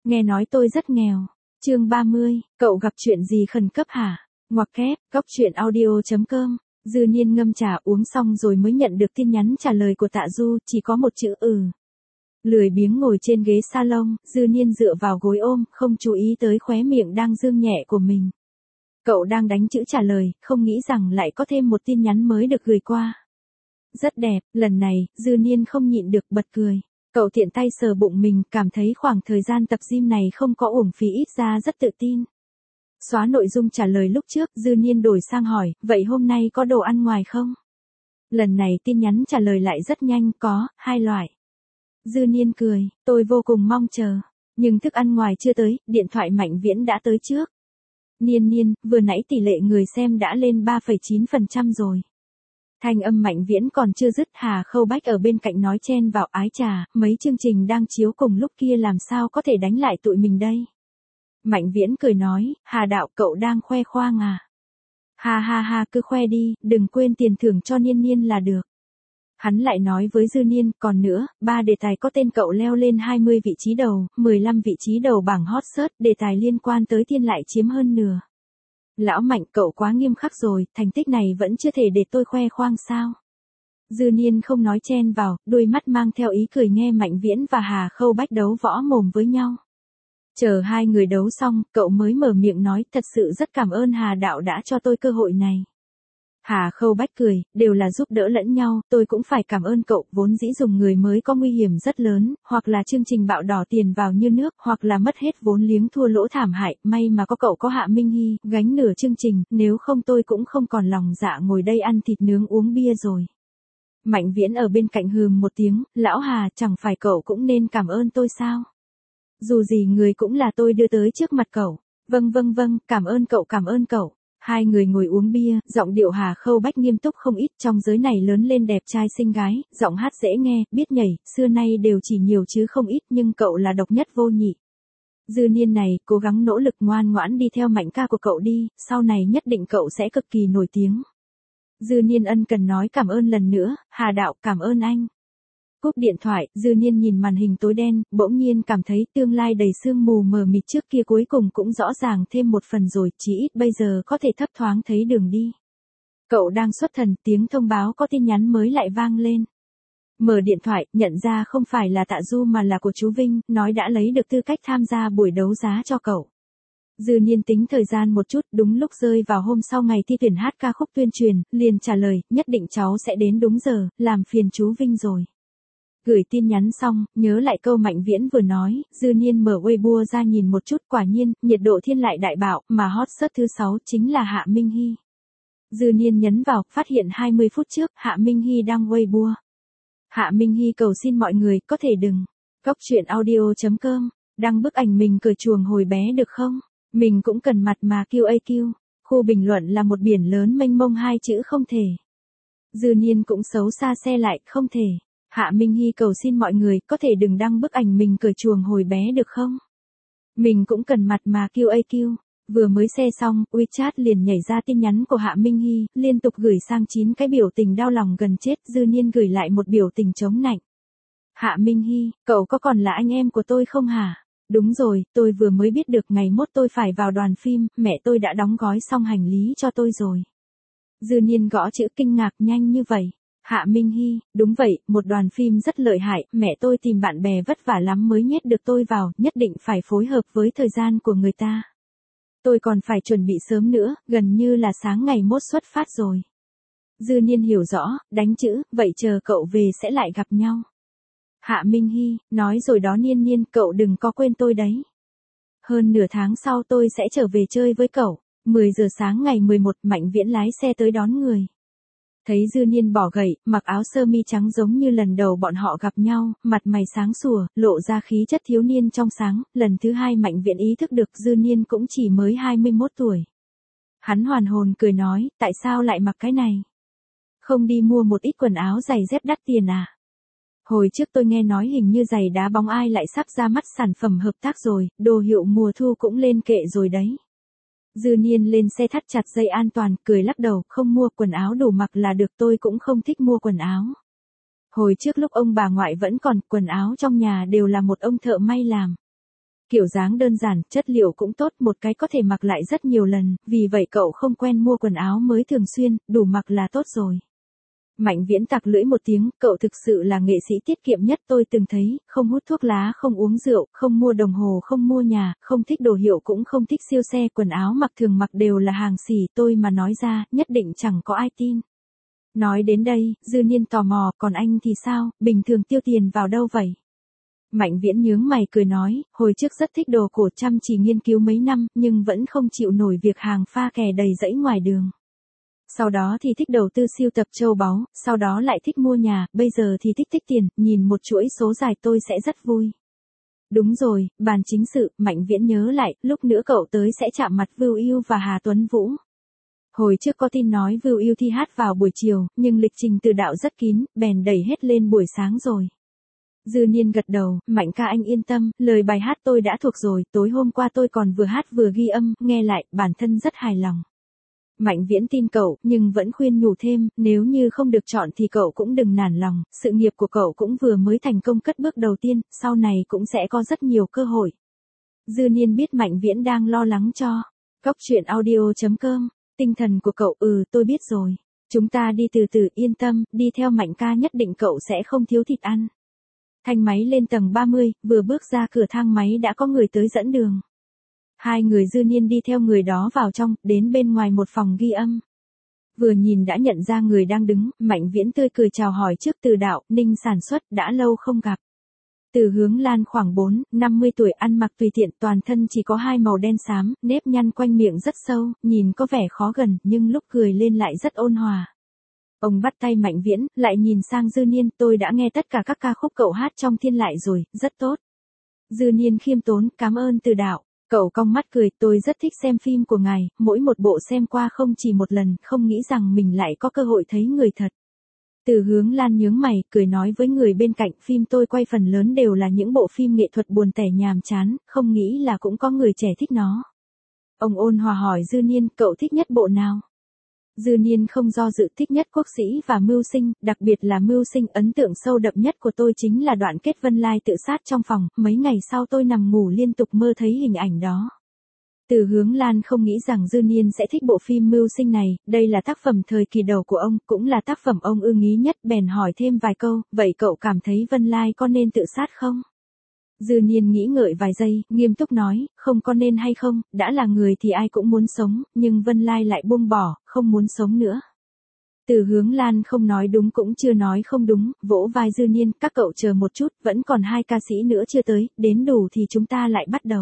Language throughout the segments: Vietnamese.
nghe nói tôi rất nghèo. Chương 30, cậu gặp chuyện gì khẩn cấp hả? Ngoặc kép, góc truyện audio.com. Dư Niên ngâm trà uống xong rồi mới nhận được tin nhắn trả lời của Tạ Du, chỉ có một chữ ừ. Lười biếng ngồi trên ghế salon, Dư Niên dựa vào gối ôm, không chú ý tới khóe miệng đang dương nhẹ của mình. Cậu đang đánh chữ trả lời, không nghĩ rằng lại có thêm một tin nhắn mới được gửi qua. Rất đẹp, lần này, Dư Niên không nhịn được bật cười. Cậu tiện tay sờ bụng mình, cảm thấy khoảng thời gian tập gym này không có uổng phí, ít ra rất tự tin. Xóa nội dung trả lời lúc trước, Dư Niên đổi sang hỏi, vậy hôm nay có đồ ăn ngoài không? Lần này tin nhắn trả lời lại rất nhanh, có, 2 loại. Dư Niên cười, tôi vô cùng mong chờ. Nhưng thức ăn ngoài chưa tới, điện thoại Mạnh Viễn đã tới trước. Niên, vừa nãy tỷ lệ người xem đã lên 3,9% rồi. Thanh âm Mạnh Viễn còn chưa dứt, Hà Khâu Bách ở bên cạnh nói chen vào, ái chà, mấy chương trình đang chiếu cùng lúc kia làm sao có thể đánh lại tụi mình đây. Mạnh Viễn cười nói, Hà đạo cậu đang khoe khoang à? Ha, cứ khoe đi, đừng quên tiền thưởng cho Niên là được. Hắn lại nói với Dư Niên, còn nữa, 3 đề tài có tên cậu leo lên 20 vị trí đầu, 15 vị trí đầu bảng hot search, đề tài liên quan tới thiên lại chiếm hơn nửa. Lão Mạnh, cậu quá nghiêm khắc rồi, thành tích này vẫn chưa thể để tôi khoe khoang sao? Dư Niên không nói chen vào, đôi mắt mang theo ý cười nghe Mạnh Viễn và Hà Khâu Bách đấu võ mồm với nhau. Chờ hai người đấu xong, cậu mới mở miệng nói, thật sự rất cảm ơn Hà đạo đã cho tôi cơ hội này. Hà Khâu Bách cười, đều là giúp đỡ lẫn nhau, tôi cũng phải cảm ơn cậu, vốn dĩ dùng người mới có nguy hiểm rất lớn, hoặc là chương trình bạo đỏ tiền vào như nước, hoặc là mất hết vốn liếng thua lỗ thảm hại, may mà có cậu có Hạ Minh Hy, gánh nửa chương trình, nếu không tôi cũng không còn lòng dạ ngồi đây ăn thịt nướng uống bia rồi. Mạnh Viễn ở bên cạnh hừm một tiếng, lão Hà, chẳng phải cậu cũng nên cảm ơn tôi sao? Dù gì người cũng là tôi đưa tới trước mặt cậu. Vâng, cảm ơn cậu. Hai người ngồi uống bia, giọng điệu Hà Khâu Bách nghiêm túc không ít, trong giới này lớn lên đẹp trai xinh gái, giọng hát dễ nghe, biết nhảy, xưa nay đều chỉ nhiều chứ không ít, nhưng cậu là độc nhất vô nhị. Dư Niên này, cố gắng nỗ lực ngoan ngoãn đi theo Mạnh ca của cậu đi, sau này nhất định cậu sẽ cực kỳ nổi tiếng. Dư Niên ân cần nói cảm ơn lần nữa, Hà đạo, cảm ơn anh. Cúp điện thoại, Dư Niên nhìn màn hình tối đen, bỗng nhiên cảm thấy tương lai đầy sương mù mờ mịt trước kia cuối cùng cũng rõ ràng thêm một phần rồi, chỉ ít bây giờ có thể thấp thoáng thấy đường đi. Cậu đang xuất thần, tiếng thông báo có tin nhắn mới lại vang lên. Mở điện thoại, nhận ra không phải là Tạ Du mà là của chú Vinh, nói đã lấy được tư cách tham gia buổi đấu giá cho cậu. Dư Niên tính thời gian một chút, đúng lúc rơi vào hôm sau ngày thi tuyển hát ca khúc tuyên truyền, liền trả lời, nhất định cháu sẽ đến đúng giờ, làm phiền chú Vinh rồi. Gửi tin nhắn xong, nhớ lại câu Mạnh Viễn vừa nói, Dư Niên mở Weibo ra nhìn một chút, quả nhiên, nhiệt độ thiên lại đại bạo, mà hot search thứ 6 chính là Hạ Minh Hy. Dư Niên nhấn vào, phát hiện 20 phút trước, Hạ Minh Hy đăng Weibo. Hạ Minh Hy cầu xin mọi người, có thể đừng. Góc truyện audio.com, đăng bức ảnh mình cởi chuồng hồi bé được không? Mình cũng cần mặt mà QAQ. Khu bình luận là một biển lớn mênh mông 2 chữ không thể. Dư Niên cũng xấu xa xe lại, không thể. Hạ Minh Hy cầu xin mọi người, có thể đừng đăng bức ảnh mình cởi chuồng hồi bé được không? Mình cũng cần mặt mà QAQ. Vừa mới xe xong, WeChat liền nhảy ra tin nhắn của Hạ Minh Hy, liên tục gửi sang 9 cái biểu tình đau lòng gần chết, Dư Niên gửi lại một biểu tình chống nạnh. Hạ Minh Hy, cậu có còn là anh em của tôi không hả? Đúng rồi, tôi vừa mới biết được ngày mốt tôi phải vào đoàn phim, mẹ tôi đã đóng gói xong hành lý cho tôi rồi. Dư Niên gõ chữ kinh ngạc, nhanh như vậy. Hạ Minh Hy, đúng vậy, một đoàn phim rất lợi hại, mẹ tôi tìm bạn bè vất vả lắm mới nhét được tôi vào, nhất định phải phối hợp với thời gian của người ta. Tôi còn phải chuẩn bị sớm nữa, gần như là sáng ngày mốt xuất phát rồi. Dư Niên hiểu rõ, đánh chữ, vậy chờ cậu về sẽ lại gặp nhau. Hạ Minh Hy, nói rồi đó Niên, cậu đừng có quên tôi đấy. Hơn nửa tháng sau tôi sẽ trở về chơi với cậu. 10 giờ sáng ngày 11, Mạnh Viễn lái xe tới đón người. Thấy Dư Niên bỏ gậy, mặc áo sơ mi trắng giống như lần đầu bọn họ gặp nhau, mặt mày sáng sủa, lộ ra khí chất thiếu niên trong sáng, lần thứ hai Mạnh Viễn ý thức được Dư Niên cũng chỉ mới 21 tuổi. Hắn hoàn hồn cười nói, tại sao lại mặc cái này? Không đi mua một ít quần áo giày dép đắt tiền à? Hồi trước tôi nghe nói hình như giày đá bóng ai lại sắp ra mắt sản phẩm hợp tác rồi, đồ hiệu mùa thu cũng lên kệ rồi đấy. Dư Niên lên xe thắt chặt dây an toàn, cười lắc đầu, không mua quần áo đủ mặc là được, tôi cũng không thích mua quần áo. Hồi trước lúc ông bà ngoại vẫn còn, quần áo trong nhà đều là một ông thợ may làm. Kiểu dáng đơn giản, chất liệu cũng tốt, một cái có thể mặc lại rất nhiều lần, vì vậy cậu không quen mua quần áo mới thường xuyên, đủ mặc là tốt rồi. Mạnh Viễn tặc lưỡi một tiếng, cậu thực sự là nghệ sĩ tiết kiệm nhất tôi từng thấy, không hút thuốc lá, không uống rượu, không mua đồng hồ, không mua nhà, không thích đồ hiệu cũng không thích siêu xe, quần áo mặc thường mặc đều là hàng xỉ, tôi mà nói ra, nhất định chẳng có ai tin. Nói đến đây, Dư Niên tò mò, còn anh thì sao, bình thường tiêu tiền vào đâu vậy? Mạnh Viễn nhướng mày cười nói, hồi trước rất thích đồ cổ, chăm chỉ nghiên cứu mấy năm, nhưng vẫn không chịu nổi việc hàng pha kè đầy rẫy ngoài đường. Sau đó thì thích đầu tư sưu tập châu báu, sau đó lại thích mua nhà, bây giờ thì thích tích tiền, nhìn một chuỗi số dài tôi sẽ rất vui. Đúng rồi, bàn chính sự, Mạnh Viễn nhớ lại, lúc nữa cậu tới sẽ chạm mặt Vưu Yêu và Hà Tuấn Vũ. Hồi trước có tin nói Vưu Yêu thi hát vào buổi chiều, nhưng lịch trình từ đạo rất kín, bèn đẩy hết lên buổi sáng rồi. Dư Niên gật đầu, Mạnh ca anh yên tâm, lời bài hát tôi đã thuộc rồi, tối hôm qua tôi còn vừa hát vừa ghi âm, nghe lại, bản thân rất hài lòng. Mạnh Viễn tin cậu, nhưng vẫn khuyên nhủ thêm, nếu như không được chọn thì cậu cũng đừng nản lòng, sự nghiệp của cậu cũng vừa mới thành công cất bước đầu tiên, sau này cũng sẽ có rất nhiều cơ hội. Dư Niên biết Mạnh Viễn đang lo lắng cho. Góc truyện audio.com, tinh thần của cậu, tôi biết rồi. Chúng ta đi từ từ, yên tâm, đi theo Mạnh ca nhất định cậu sẽ không thiếu thịt ăn. Thanh máy lên tầng 30, vừa bước ra cửa thang máy đã có người tới dẫn đường. Hai người Dư Niên đi theo người đó vào trong, đến bên ngoài một phòng ghi âm. Vừa nhìn đã nhận ra người đang đứng, Mạnh Viễn tươi cười chào hỏi trước Từ Đạo, Ninh sản xuất, đã lâu không gặp. Từ Hướng Lan khoảng 4-50 tuổi, ăn mặc tùy tiện, toàn thân chỉ có hai màu đen xám, nếp nhăn quanh miệng rất sâu, nhìn có vẻ khó gần, nhưng lúc cười lên lại rất ôn hòa. Ông bắt tay Mạnh Viễn, lại nhìn sang Dư Niên, tôi đã nghe tất cả các ca khúc cậu hát trong Thiên Lại rồi, rất tốt. Dư Niên khiêm tốn, cảm ơn Từ Đạo. Cậu cong mắt cười, tôi rất thích xem phim của ngài, mỗi một bộ xem qua không chỉ một lần, không nghĩ rằng mình lại có cơ hội thấy người thật. Từ Hướng Lan nhướng mày, cười nói với người bên cạnh, phim tôi quay phần lớn đều là những bộ phim nghệ thuật buồn tẻ nhàm chán, không nghĩ là cũng có người trẻ thích nó. Ông ôn hòa hỏi Dư Niên, cậu thích nhất bộ nào? Dư Niên không do dự, thích nhất Quốc Sĩ và Mưu Sinh, đặc biệt là Mưu Sinh, ấn tượng sâu đậm nhất của tôi chính là đoạn kết Vân Lai tự sát trong phòng, mấy ngày sau tôi nằm ngủ liên tục mơ thấy hình ảnh đó. Từ Hướng Lan không nghĩ rằng Dư Niên sẽ thích bộ phim Mưu Sinh này, đây là tác phẩm thời kỳ đầu của ông, cũng là tác phẩm ông ưng ý nhất, bèn hỏi thêm vài câu, vậy cậu cảm thấy Vân Lai có nên tự sát không? Dư Niên nghĩ ngợi vài giây, nghiêm túc nói, không có nên hay không, đã là người thì ai cũng muốn sống, nhưng Vân Lai lại buông bỏ, không muốn sống nữa. Từ Hướng Lan không nói đúng cũng chưa nói không đúng, vỗ vai Dư Niên, các cậu chờ một chút, vẫn còn hai ca sĩ nữa chưa tới, đến đủ thì chúng ta lại bắt đầu.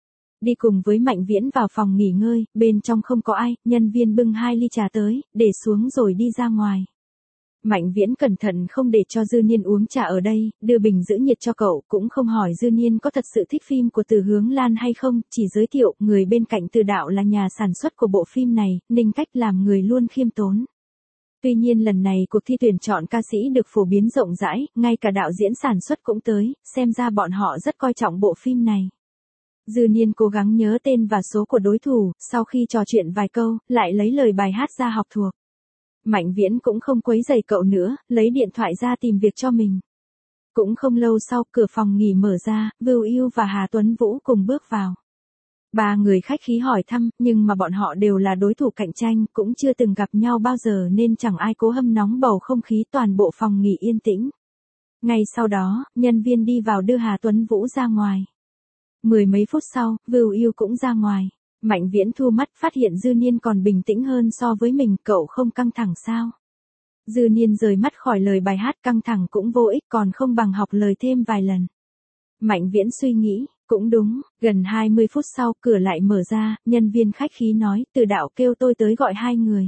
Đi cùng với Mạnh Viễn vào phòng nghỉ ngơi, bên trong không có ai, nhân viên bưng 2 ly trà tới, để xuống rồi đi ra ngoài. Mạnh Viễn cẩn thận không để cho Dư Niên uống trà ở đây, đưa bình giữ nhiệt cho cậu, cũng không hỏi Dư Niên có thật sự thích phim của Từ Hướng Lan hay không, chỉ giới thiệu, người bên cạnh Từ Đạo là nhà sản xuất của bộ phim này, Ninh cách làm người luôn khiêm tốn. Tuy nhiên lần này cuộc thi tuyển chọn ca sĩ được phổ biến rộng rãi, ngay cả đạo diễn sản xuất cũng tới, xem ra bọn họ rất coi trọng bộ phim này. Dư Niên cố gắng nhớ tên và số của đối thủ, sau khi trò chuyện vài câu, lại lấy lời bài hát ra học thuộc. Mạnh Viễn cũng không quấy rầy cậu nữa, lấy điện thoại ra tìm việc cho mình. Cũng không lâu sau, cửa phòng nghỉ mở ra, Vưu Yêu và Hà Tuấn Vũ cùng bước vào. Ba người khách khí hỏi thăm, nhưng mà bọn họ đều là đối thủ cạnh tranh, cũng chưa từng gặp nhau bao giờ nên chẳng ai cố hâm nóng bầu không khí, toàn bộ phòng nghỉ yên tĩnh. Ngay sau đó, nhân viên đi vào đưa Hà Tuấn Vũ ra ngoài. 10 mấy phút sau, Vưu Yêu cũng ra ngoài. Mạnh Viễn thu mắt, phát hiện Dư Niên còn bình tĩnh hơn so với mình, cậu không căng thẳng sao? Dư Niên rời mắt khỏi lời bài hát, căng thẳng cũng vô ích, còn không bằng học lời thêm vài lần. Mạnh Viễn suy nghĩ, cũng đúng, gần 20 phút sau, cửa lại mở ra, nhân viên khách khí nói, Từ Đạo kêu tôi tới gọi 2 người.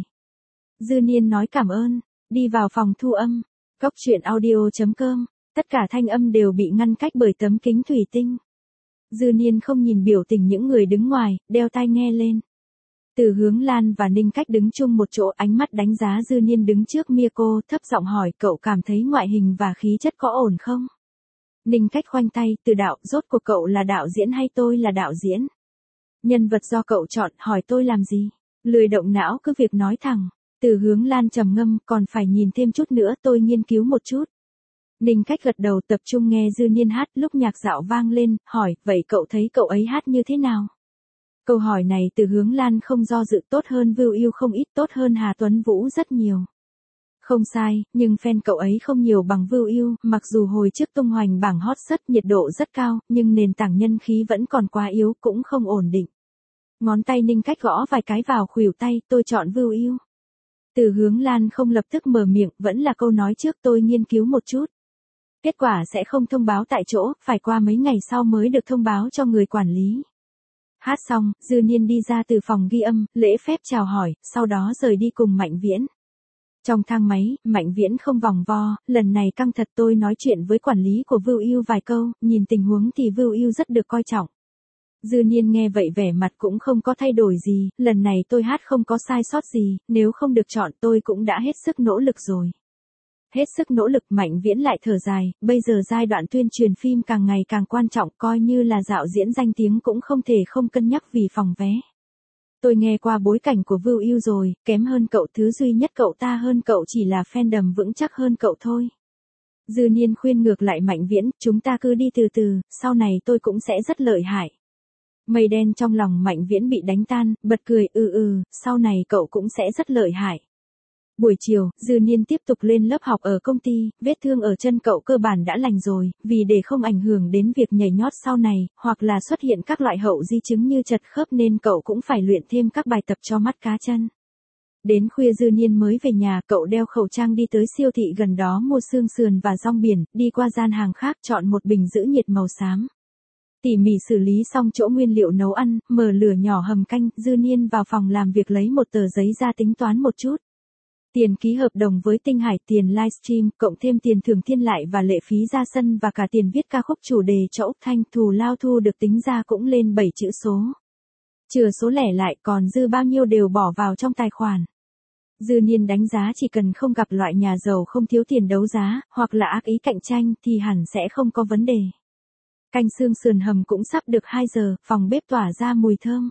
Dư Niên nói cảm ơn, đi vào phòng thu âm. Góc truyện audio.com, tất cả thanh âm đều bị ngăn cách bởi tấm kính thủy tinh. Dư Niên không nhìn biểu tình những người đứng ngoài, đeo tai nghe lên. Từ Hướng Lan và Ninh cách đứng chung một chỗ, ánh mắt đánh giá Dư Niên đứng trước micro, thấp giọng hỏi, cậu cảm thấy ngoại hình và khí chất có ổn không? Ninh cách khoanh tay, Từ Đạo, rốt cuộc cậu là đạo diễn hay tôi là đạo diễn? Nhân vật do cậu chọn, hỏi tôi làm gì? Lười động não, cứ việc nói thẳng. Từ Hướng Lan trầm ngâm, còn phải nhìn thêm chút nữa, tôi nghiên cứu một chút. Ninh Cách gật đầu tập trung nghe Dư Niên hát, lúc nhạc dạo vang lên, hỏi, vậy cậu thấy cậu ấy hát như thế nào? Câu hỏi này từ Hướng Lan không do dự, tốt hơn Vưu Yêu không ít, tốt hơn Hà Tuấn Vũ rất nhiều. Không sai, nhưng fan cậu ấy không nhiều bằng Vưu Yêu, mặc dù hồi trước tung hoành bảng hot search nhiệt độ rất cao, nhưng nền tảng nhân khí vẫn còn quá yếu, cũng không ổn định. Ngón tay Ninh Cách gõ vài cái vào khuỷu tay, tôi chọn Vưu Yêu. Từ Hướng Lan không lập tức mở miệng, vẫn là câu nói trước, tôi nghiên cứu một chút. Kết quả sẽ không thông báo tại chỗ, phải qua mấy ngày sau mới được thông báo cho người quản lý. Hát xong, Dư Niên đi ra từ phòng ghi âm, lễ phép chào hỏi, sau đó rời đi cùng Mạnh Viễn. Trong thang máy, Mạnh Viễn không vòng vo, lần này căng thật, tôi nói chuyện với quản lý của Vưu Yêu vài câu, nhìn tình huống thì Vưu Yêu rất được coi trọng. Dư Niên nghe vậy vẻ mặt cũng không có thay đổi gì, lần này tôi hát không có sai sót gì, nếu không được chọn tôi cũng đã hết sức nỗ lực rồi. Hết sức nỗ lực, Mạnh Viễn lại thở dài, bây giờ giai đoạn tuyên truyền phim càng ngày càng quan trọng, coi như là dạo diễn danh tiếng cũng không thể không cân nhắc vì phòng vé. Tôi nghe qua bối cảnh của Vưu Yêu rồi, kém hơn cậu, thứ duy nhất cậu ta hơn cậu chỉ là fandom vững chắc hơn cậu thôi. Dư Niên khuyên ngược lại Mạnh Viễn, chúng ta cứ đi từ từ, sau này tôi cũng sẽ rất lợi hại. Mây đen trong lòng Mạnh Viễn bị đánh tan, bật cười, sau này cậu cũng sẽ rất lợi hại. Buổi chiều, Dư Niên tiếp tục lên lớp học ở công ty, vết thương ở chân cậu cơ bản đã lành rồi, vì để không ảnh hưởng đến việc nhảy nhót sau này, hoặc là xuất hiện các loại hậu di chứng như chật khớp nên cậu cũng phải luyện thêm các bài tập cho mắt cá chân. Đến khuya Dư Niên mới về nhà, cậu đeo khẩu trang đi tới siêu thị gần đó mua xương sườn và rong biển, đi qua gian hàng khác chọn một bình giữ nhiệt màu xám. Tỉ mỉ xử lý xong chỗ nguyên liệu nấu ăn, mở lửa nhỏ hầm canh, Dư Niên vào phòng làm việc lấy một tờ giấy ra tính toán một chút. Tiền ký hợp đồng với Tinh Hải, tiền livestream, cộng thêm tiền thưởng thiên lại và lệ phí ra sân và cả tiền viết ca khúc chủ đề cho Úc Thanh, thù lao thu được tính ra cũng lên 7 chữ số. Trừ số lẻ lại còn dư bao nhiêu đều bỏ vào trong tài khoản. Dư Niên đánh giá chỉ cần không gặp loại nhà giàu không thiếu tiền đấu giá, hoặc là ác ý cạnh tranh thì hẳn sẽ không có vấn đề. Canh xương sườn hầm cũng sắp được 2 giờ, phòng bếp tỏa ra mùi thơm.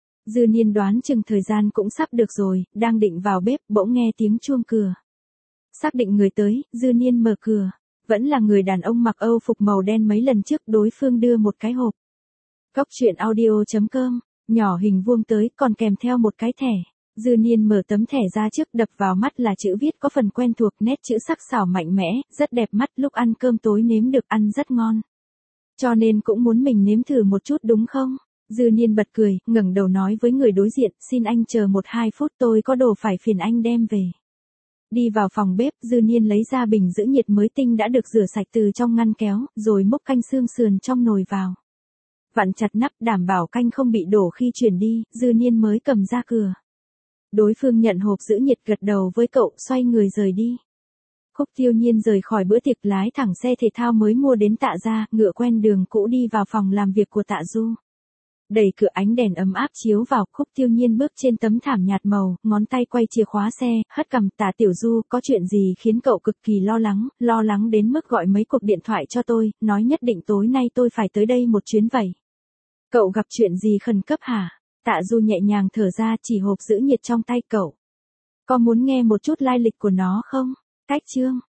Dư Niên đoán chừng thời gian cũng sắp được rồi, đang định vào bếp, bỗng nghe tiếng chuông cửa. Xác định người tới, Dư Niên mở cửa. Vẫn là người đàn ông mặc Âu phục màu đen mấy lần trước, đối phương đưa một cái hộp. Cóc truyện audio.com, nhỏ hình vuông tới, còn kèm theo một cái thẻ. Dư Niên mở tấm thẻ ra trước, đập vào mắt là chữ viết có phần quen thuộc, nét chữ sắc sảo mạnh mẽ, rất đẹp mắt, lúc ăn cơm tối nếm được, ăn rất ngon. Cho nên cũng muốn mình nếm thử một chút đúng không? Dư Niên bật cười, ngẩng đầu nói với người đối diện, xin anh chờ 1-2 phút, tôi có đồ phải phiền anh đem về. Đi vào phòng bếp, Dư Niên lấy ra bình giữ nhiệt mới tinh đã được rửa sạch từ trong ngăn kéo, rồi múc canh xương sườn trong nồi vào. Vặn chặt nắp đảm bảo canh không bị đổ khi chuyển đi, Dư Niên mới cầm ra cửa. Đối phương nhận hộp giữ nhiệt, gật đầu với cậu, xoay người rời đi. Khúc Tiêu Nhiên rời khỏi bữa tiệc, lái thẳng xe thể thao mới mua đến Tạ gia, ngựa quen đường cũ đi vào phòng làm việc của Tạ Du. Đẩy cửa, ánh đèn ấm áp chiếu vào, Khúc Tiêu Nhiên bước trên tấm thảm nhạt màu, ngón tay quay chìa khóa xe, hất cằm, Tạ Tiểu Du, có chuyện gì khiến cậu cực kỳ lo lắng đến mức gọi mấy cuộc điện thoại cho tôi, nói nhất định tối nay tôi phải tới đây một chuyến vậy. Cậu gặp chuyện gì khẩn cấp hả? Tạ Du nhẹ nhàng thở ra, chỉ hộp giữ nhiệt trong tay cậu. Có muốn nghe một chút lai lịch của nó không? Cách chương